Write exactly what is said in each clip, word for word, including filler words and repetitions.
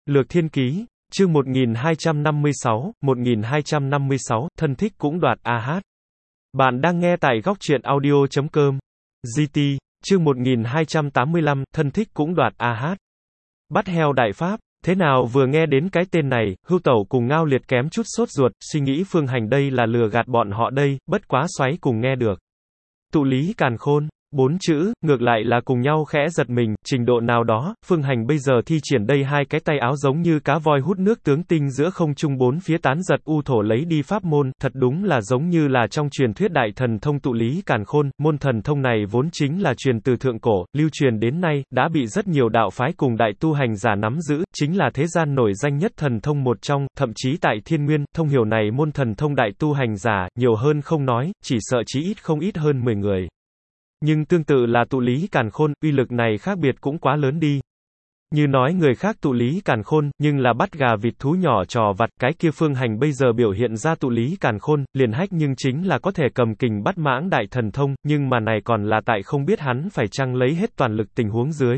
Lược Thiên Ký, chương một nghìn hai trăm năm mươi sáu, một nghìn hai trăm năm mươi sáu, thân thích cũng đoạt a hát. Bạn đang nghe tại góc truyện audio chấm com. giê tê, chương một nghìn hai trăm tám mươi lăm, thân thích cũng đoạt a hát. Bắt heo Đại Pháp. Thế nào vừa nghe đến cái tên này, Hưu Tẩu cùng Ngao Liệt kém chút sốt ruột, suy nghĩ Phương Hành đây là lừa gạt bọn họ đây, bất quá xoáy cùng nghe được. Tụ lý càn khôn. Bốn chữ, ngược lại là cùng nhau khẽ giật mình, trình độ nào đó, Phương Hành bây giờ thi triển đây hai cái tay áo giống như cá voi hút nước tướng tinh giữa không trung bốn phía tán giật u thổ lấy đi pháp môn, thật đúng là giống như là trong truyền thuyết đại thần thông tụ lý càn khôn, môn thần thông này vốn chính là truyền từ thượng cổ, lưu truyền đến nay, đã bị rất nhiều đạo phái cùng đại tu hành giả nắm giữ, chính là thế gian nổi danh nhất thần thông một trong, thậm chí tại thiên nguyên, thông hiểu này môn thần thông đại tu hành giả, nhiều hơn không nói, chỉ sợ chí ít không ít hơn mười người. Nhưng tương tự là tụ lý càn khôn, uy lực này khác biệt cũng quá lớn đi. Như nói người khác tụ lý càn khôn, nhưng là bắt gà vịt thú nhỏ trò vặt, cái kia Phương Hành bây giờ biểu hiện ra tụ lý càn khôn, liền hách nhưng chính là có thể cầm kình bắt mãng đại thần thông, nhưng mà này còn là tại không biết hắn phải chăng lấy hết toàn lực tình huống dưới.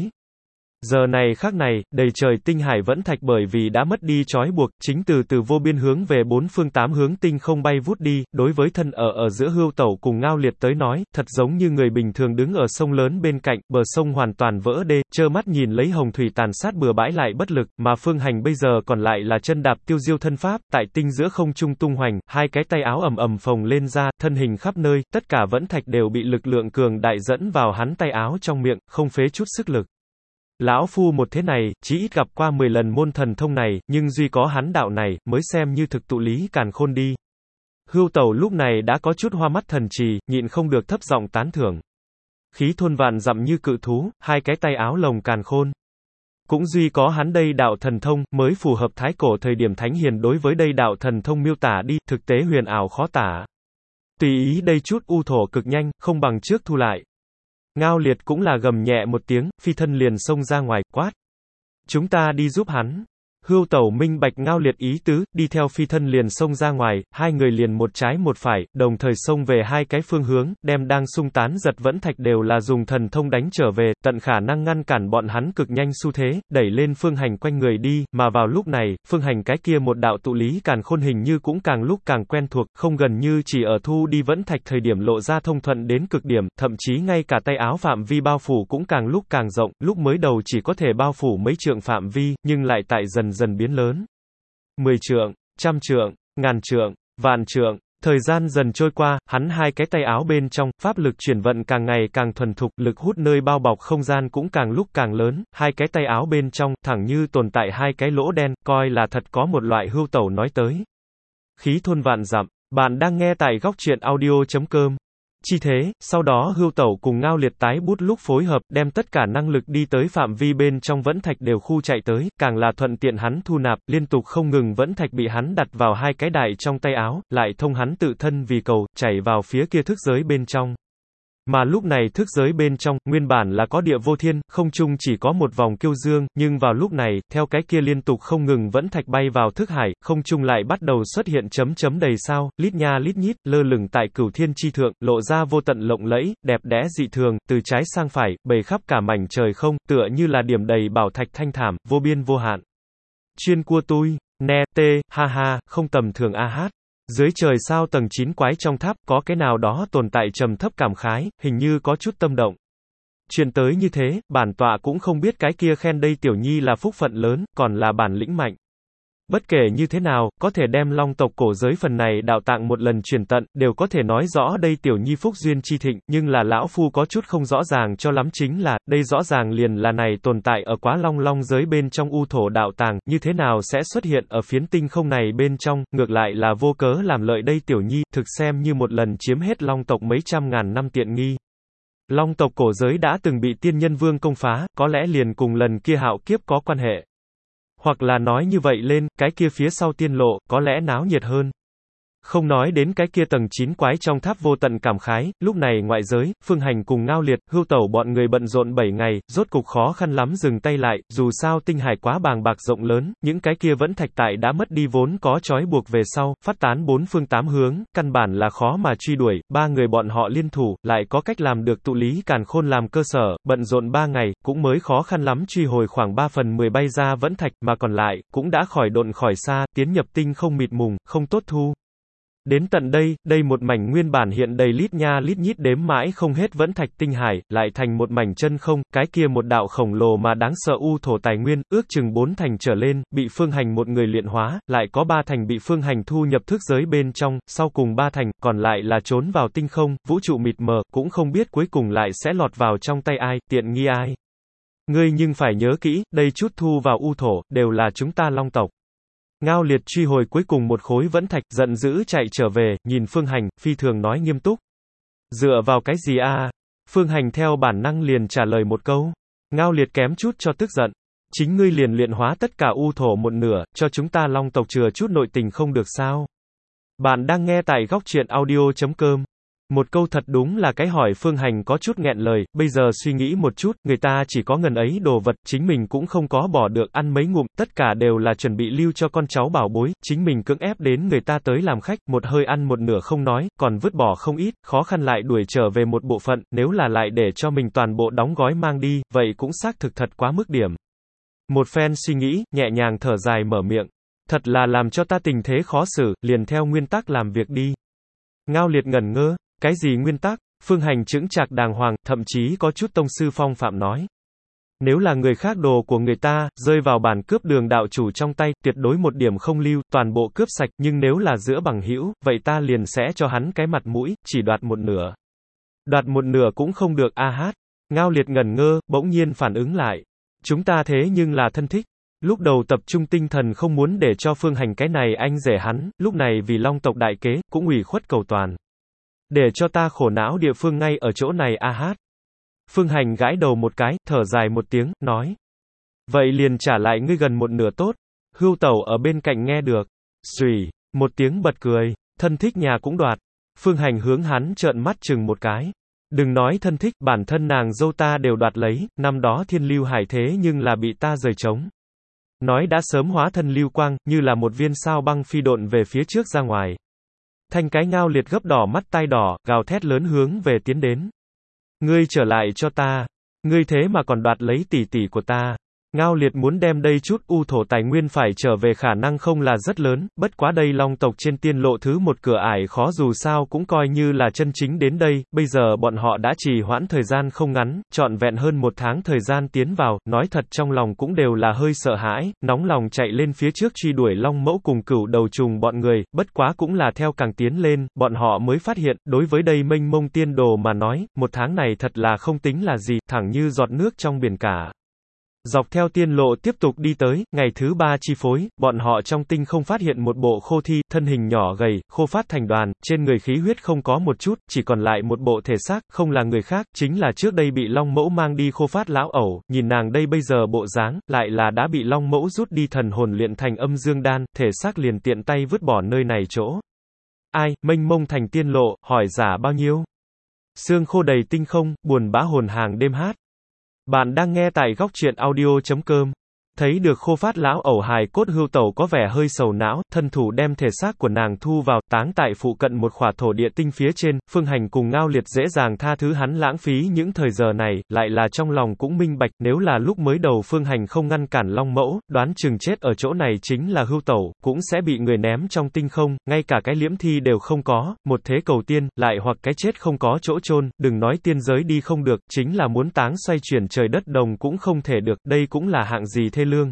Giờ này khắc này, đầy trời tinh hải vẫn thạch bởi vì đã mất đi trói buộc, chính từ từ vô biên hướng về bốn phương tám hướng tinh không bay vút đi, đối với thân ở ở giữa Hưu Tẩu cùng Ngao Liệt tới nói, thật giống như người bình thường đứng ở sông lớn bên cạnh, bờ sông hoàn toàn vỡ đê, trơ mắt nhìn lấy hồng thủy tàn sát bừa bãi lại bất lực, mà Phương Hành bây giờ còn lại là chân đạp tiêu diêu thân pháp, tại tinh giữa không trung tung hoành, hai cái tay áo ầm ầm phồng lên ra, thân hình khắp nơi, tất cả vẫn thạch đều bị lực lượng cường đại dẫn vào hắn tay áo trong miệng, không phế chút sức lực. Lão Phu một thế này, chỉ ít gặp qua mười lần môn thần thông này, nhưng duy có hắn đạo này, mới xem như thực tụ lý càn khôn đi. Hưu Tẩu lúc này đã có chút hoa mắt thần trì, nhịn không được thấp giọng tán thưởng. Khí thôn vạn dặm như cự thú, hai cái tay áo lồng càn khôn. Cũng duy có hắn đây đạo thần thông, mới phù hợp thái cổ thời điểm thánh hiền đối với đây đạo thần thông miêu tả đi, thực tế huyền ảo khó tả. Tùy ý đây chút u thổ cực nhanh, không bằng trước thu lại. Ngao Liệt cũng là gầm nhẹ một tiếng, phi thân liền xông ra ngoài, quát. Chúng ta đi giúp hắn. Hưu Tẩu minh bạch Ngao Liệt ý tứ, đi theo phi thân liền xông ra ngoài, hai người liền một trái một phải, đồng thời xông về hai cái phương hướng, đem đang xung tán giật vẫn thạch đều là dùng thần thông đánh trở về, tận khả năng ngăn cản bọn hắn cực nhanh xu thế, đẩy lên Phương Hành quanh người đi, mà vào lúc này, Phương Hành cái kia một đạo tụ lý càn khôn hình như cũng càng lúc càng quen thuộc, không gần như chỉ ở thu đi vẫn thạch thời điểm lộ ra thông thuận đến cực điểm, thậm chí ngay cả tay áo phạm vi bao phủ cũng càng lúc càng rộng, lúc mới đầu chỉ có thể bao phủ mấy trượng phạm vi, nhưng lại tại dần dần biến lớn. Mười trượng, trăm trượng, ngàn trượng, vạn trượng, thời gian dần trôi qua, hắn hai cái tay áo bên trong, pháp lực chuyển vận càng ngày càng thuần thục, lực hút nơi bao bọc không gian cũng càng lúc càng lớn, hai cái tay áo bên trong, thẳng như tồn tại hai cái lỗ đen, coi là thật có một loại Hưu Tẩu nói tới. Khí thôn vạn dặm, bạn đang nghe tại góc truyện audio chấm com. Chi thế, sau đó Hưu Tẩu cùng Ngao Liệt tái bút lúc phối hợp, đem tất cả năng lực đi tới phạm vi bên trong vẫn thạch đều khu chạy tới, càng là thuận tiện hắn thu nạp, liên tục không ngừng vẫn thạch bị hắn đặt vào hai cái đại trong tay áo, lại thông hắn tự thân vì cầu, chảy vào phía kia thức giới bên trong. Mà lúc này thức giới bên trong, nguyên bản là có địa vô thiên, không trung chỉ có một vòng kiêu dương, nhưng vào lúc này, theo cái kia liên tục không ngừng vẫn thạch bay vào thức hải, không trung lại bắt đầu xuất hiện chấm chấm đầy sao, lít nha lít nhít, lơ lửng tại cửu thiên chi thượng, lộ ra vô tận lộng lẫy, đẹp đẽ dị thường, từ trái sang phải, bày khắp cả mảnh trời không, tựa như là điểm đầy bảo thạch thanh thảm, vô biên vô hạn. Chuyên cua tui, ne, tê, ha ha, không tầm thường a hát. Dưới trời sao tầng chín quái trong tháp, có cái nào đó tồn tại trầm thấp cảm khái, hình như có chút tâm động. Chuyện tới như thế, bản tọa cũng không biết cái kia khen đây tiểu nhi là phúc phận lớn, còn là bản lĩnh mạnh. Bất kể như thế nào, có thể đem long tộc cổ giới phần này đạo tạng một lần truyền tận, đều có thể nói rõ đây tiểu nhi phúc duyên chi thịnh, nhưng là lão phu có chút không rõ ràng cho lắm chính là, đây rõ ràng liền là này tồn tại ở quá long long giới bên trong u thổ đạo tàng, như thế nào sẽ xuất hiện ở phiến tinh không này bên trong, ngược lại là vô cớ làm lợi đây tiểu nhi, thực xem như một lần chiếm hết long tộc mấy trăm ngàn năm tiện nghi. Long tộc cổ giới đã từng bị tiên nhân vương công phá, có lẽ liền cùng lần kia hạo kiếp có quan hệ. Hoặc là nói như vậy lên, cái kia phía sau tiên lộ, có lẽ náo nhiệt hơn. Không nói đến cái kia tầng chín quái trong tháp vô tận cảm khái, lúc này ngoại giới, Phương Hành cùng Ngao Liệt, Hưu Tẩu bọn người bận rộn bảy ngày, rốt cục khó khăn lắm dừng tay lại, dù sao tinh hải quá bàng bạc rộng lớn, những cái kia vẫn thạch tại đã mất đi vốn có trói buộc về sau, phát tán bốn phương tám hướng, căn bản là khó mà truy đuổi, ba người bọn họ liên thủ, lại có cách làm được tụ lý càn khôn làm cơ sở, bận rộn ba ngày, cũng mới khó khăn lắm truy hồi khoảng ba phần mười bay ra vẫn thạch, mà còn lại, cũng đã khỏi độn khỏi xa, tiến nhập tinh không mịt mùng, không tốt thu. Đến tận đây, đây một mảnh nguyên bản hiện đầy lít nha lít nhít đếm mãi không hết vẫn thạch tinh hải, lại thành một mảnh chân không, cái kia một đạo khổng lồ mà đáng sợ u thổ tài nguyên, ước chừng bốn thành trở lên, bị Phương Hành một người luyện hóa, lại có ba thành bị Phương Hành thu nhập thức giới bên trong, sau cùng ba thành, còn lại là trốn vào tinh không, vũ trụ mịt mờ, cũng không biết cuối cùng lại sẽ lọt vào trong tay ai, tiện nghi ai. Ngươi nhưng phải nhớ kỹ, đây chút thu vào u thổ, đều là chúng ta Long tộc. Ngao Liệt truy hồi cuối cùng một khối vẫn thạch, giận dữ chạy trở về, nhìn Phương Hành, phi thường nói nghiêm túc. Dựa vào cái gì a? À? Phương Hành theo bản năng liền trả lời một câu. Ngao Liệt kém chút cho tức giận. Chính ngươi liền luyện hóa tất cả u thổ một nửa, cho chúng ta Long tộc chừa chút nội tình không được sao? Bạn đang nghe tại góc truyện audio chấm com. Một câu thật đúng là cái hỏi Phương Hành có chút nghẹn lời, bây giờ suy nghĩ một chút, người ta chỉ có ngần ấy đồ vật, chính mình cũng không có bỏ được ăn mấy ngụm, tất cả đều là chuẩn bị lưu cho con cháu bảo bối, chính mình cưỡng ép đến người ta tới làm khách, một hơi ăn một nửa không nói, còn vứt bỏ không ít, khó khăn lại đuổi trở về một bộ phận, nếu là lại để cho mình toàn bộ đóng gói mang đi, vậy cũng xác thực thật quá mức điểm. Một phen suy nghĩ, nhẹ nhàng thở dài mở miệng, thật là làm cho ta tình thế khó xử, liền theo nguyên tắc làm việc đi. Ngao Liệt ngẩn ngơ. Cái gì nguyên tắc? Phương Hành chững chạc đàng hoàng, thậm chí có chút tông sư phong phạm nói. Nếu là người khác đồ của người ta, rơi vào bản cướp đường đạo chủ trong tay, tuyệt đối một điểm không lưu, toàn bộ cướp sạch, nhưng nếu là giữa bằng hữu, vậy ta liền sẽ cho hắn cái mặt mũi, chỉ đoạt một nửa. Đoạt một nửa cũng không được a hát. Ngao Liệt ngẩn ngơ, bỗng nhiên phản ứng lại. Chúng ta thế nhưng là thân thích. Lúc đầu tập trung tinh thần không muốn để cho Phương Hành cái này anh rể hắn, lúc này vì Long tộc đại kế, cũng ủy khuất cầu toàn. Để cho ta khổ não địa phương ngay ở chỗ này a hát. Phương Hành gãi đầu một cái, thở dài một tiếng, nói. Vậy liền trả lại ngươi gần một nửa tốt. Hưu Tẩu ở bên cạnh nghe được. Xùy, một tiếng bật cười, thân thích nhà cũng đoạt. Phương Hành hướng hắn trợn mắt chừng một cái. Đừng nói thân thích, bản thân nàng dâu ta đều đoạt lấy, năm đó thiên lưu hải thế nhưng là bị ta rời trống. Nói đã sớm hóa thân lưu quang, như là một viên sao băng phi độn về phía trước ra ngoài. Thanh cái Ngao Liệt gấp đỏ mắt tai đỏ, gào thét lớn hướng về tiến đến. Ngươi trở lại cho ta. Ngươi thế mà còn đoạt lấy tỷ tỷ của ta. Ngao Liệt muốn đem đây chút u thổ tài nguyên phải trở về khả năng không là rất lớn, bất quá đây Long tộc trên tiên lộ thứ một cửa ải khó dù sao cũng coi như là chân chính đến đây, bây giờ bọn họ đã trì hoãn thời gian không ngắn, trọn vẹn hơn một tháng thời gian tiến vào, nói thật trong lòng cũng đều là hơi sợ hãi, nóng lòng chạy lên phía trước truy đuổi Long Mẫu cùng Cửu Đầu Trùng bọn người, bất quá cũng là theo càng tiến lên, bọn họ mới phát hiện, đối với đây mênh mông tiên đồ mà nói, một tháng này thật là không tính là gì, thẳng như giọt nước trong biển cả. Dọc theo tiên lộ tiếp tục đi tới, ngày thứ ba chi phối, bọn họ trong tinh không phát hiện một bộ khô thi, thân hình nhỏ gầy, khô phát thành đoàn, trên người khí huyết không có một chút, chỉ còn lại một bộ thể xác, không là người khác, chính là trước đây bị Long Mẫu mang đi khô phát lão ẩu, nhìn nàng đây bây giờ bộ dáng, lại là đã bị Long Mẫu rút đi thần hồn luyện thành âm dương đan, thể xác liền tiện tay vứt bỏ nơi này chỗ. Ai, mênh mông thành tiên lộ, hỏi giả bao nhiêu? Sương khô đầy tinh không, buồn bã hồn hàng đêm hát. Bạn đang nghe tại góc truyện audio chấm com. Thấy được khô phát lão ẩu hài cốt Hưu Tẩu có vẻ hơi sầu não, thân thủ đem thể xác của nàng thu vào, táng tại phụ cận một khỏa thổ địa tinh phía trên, Phương Hành cùng Ngao Liệt dễ dàng tha thứ hắn lãng phí những thời giờ này, lại là trong lòng cũng minh bạch, nếu là lúc mới đầu Phương Hành không ngăn cản Long Mẫu, đoán chừng chết ở chỗ này chính là Hưu Tẩu, cũng sẽ bị người ném trong tinh không, ngay cả cái liễm thi đều không có, một thế cầu tiên, lại hoặc cái chết không có chỗ chôn, đừng nói tiên giới đi không được, chính là muốn táng xoay chuyển trời đất đồng cũng không thể được, đây cũng là hạng gì thê lương.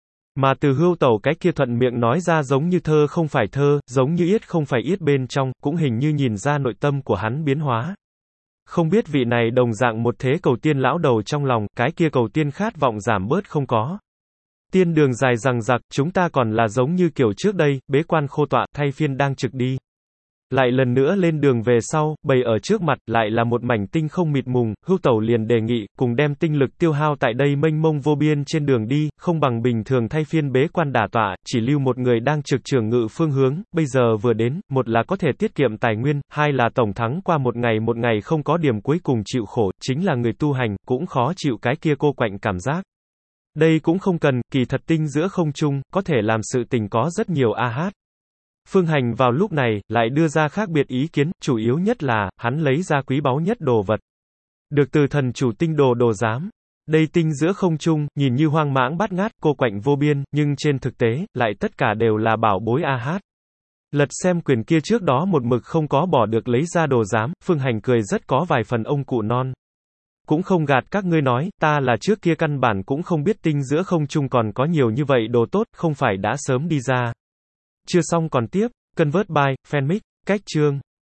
Mà từ Hưu Tẩu cái kia thuận miệng nói ra giống như thơ không phải thơ, giống như yết không phải yết bên trong, cũng hình như nhìn ra nội tâm của hắn biến hóa. Không biết vị này đồng dạng một thế cầu tiên lão đầu trong lòng, cái kia cầu tiên khát vọng giảm bớt không có. Tiên đường dài rằng rặc, chúng ta còn là giống như kiểu trước đây, bế quan khô tọa, thay phiên đang trực đi. Lại lần nữa lên đường về sau, bày ở trước mặt, lại là một mảnh tinh không mịt mùng, Hưu Tẩu liền đề nghị, cùng đem tinh lực tiêu hao tại đây mênh mông vô biên trên đường đi, không bằng bình thường thay phiên bế quan đả tọa, chỉ lưu một người đang trực trưởng ngự phương hướng, bây giờ vừa đến, một là có thể tiết kiệm tài nguyên, hai là tổng thắng qua một ngày một ngày không có điểm cuối cùng chịu khổ, chính là người tu hành, cũng khó chịu cái kia cô quạnh cảm giác. Đây cũng không cần, kỳ thật tinh giữa không trung, có thể làm sự tình có rất nhiều a hát. Phương Hành vào lúc này, lại đưa ra khác biệt ý kiến, chủ yếu nhất là, hắn lấy ra quý báu nhất đồ vật. Được từ thần chủ tinh đồ đồ giám. Đây tinh giữa không trung, nhìn như hoang mãng bát ngát, cô quạnh vô biên, nhưng trên thực tế, lại tất cả đều là bảo bối a hát. Lật xem quyền kia trước đó một mực không có bỏ được lấy ra đồ giám, Phương Hành cười rất có vài phần ông cụ non. Cũng không gạt các ngươi nói, ta là trước kia căn bản cũng không biết tinh giữa không trung còn có nhiều như vậy đồ tốt, không phải đã sớm đi ra. Chưa xong còn tiếp, Convert by, Fanmic, cách chương.